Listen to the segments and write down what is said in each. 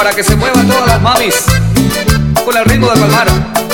para que se muevan todas las mamis con el ritmo de Palmar.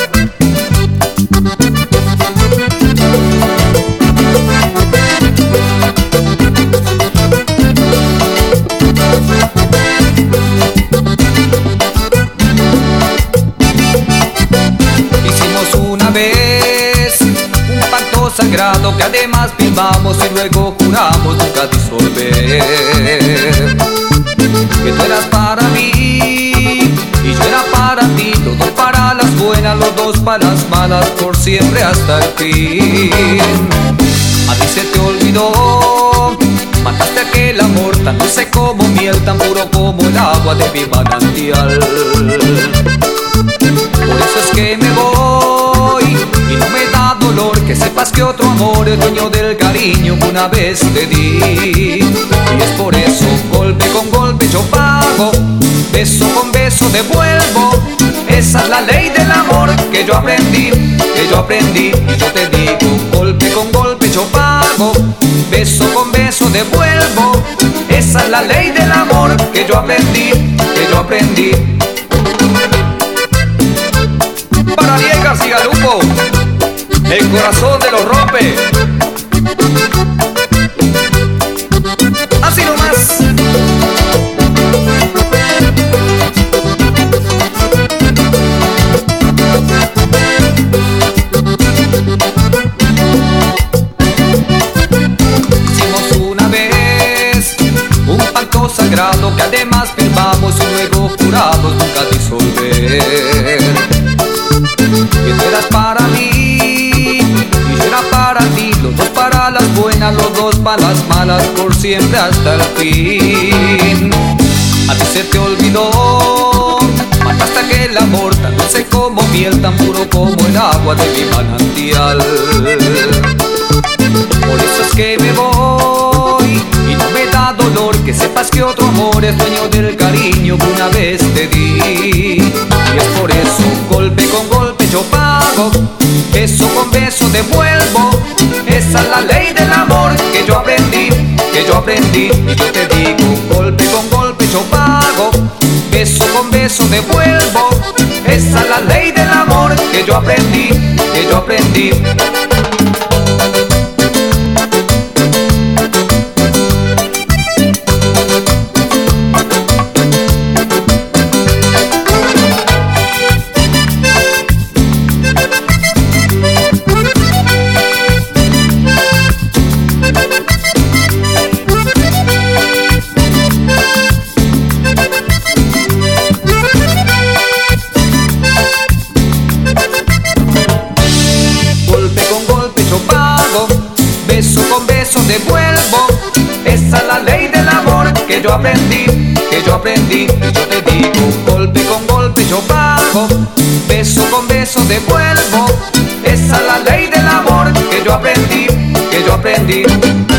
Hicimos una vez un pacto sagrado que además firmamos y luego juramos nunca disolver. Que tú eras para mí y yo era para ti, los dos para las buenas, los dos para las malas, por siempre hasta el fin. A ti se te olvidó, mataste aquel amor tan dulce como miel, tan puro como el agua de mi manantial. Por eso es que me voy y no me da dolor que sepas que otro amor es dueño del cariño que una vez te di. Y es por eso, golpe con golpe yo pago, beso con beso devuelvo. Esa es la ley del amor que yo aprendí y yo te digo, golpe con golpe yo pago, beso con beso devuelvo. Esa es la ley del amor que yo aprendí. Para Ariel García Lupo, el corazón de los rompe. Así nomás. Hicimos una vez un pacto sagrado que además firmamos y luego juramos nunca disolver. Que tú eras para mí y yo era para ti, los dos para las buenas, los dos para las malas, por siempre hasta el fin. A ti se te olvidó, mataste aquel amor tan dulce como miel, tan puro como el agua de mi manantial. Por eso es que me voy y no me da dolor que sepas que otro amor es dueño del cariño que una vez te di. Y es por eso, golpe con golpe yo pago, beso con beso devuelvo. Esa es la ley del amor que yo aprendí y yo te digo, golpe con golpe yo pago, beso con beso devuelvo. Esa es la ley del amor que yo aprendí. Beso con beso devuelvo. Esa es la ley del amor que yo aprendí y yo te digo, golpe con golpe yo pago, beso con beso devuelvo. Esa es la ley del amor que yo aprendí.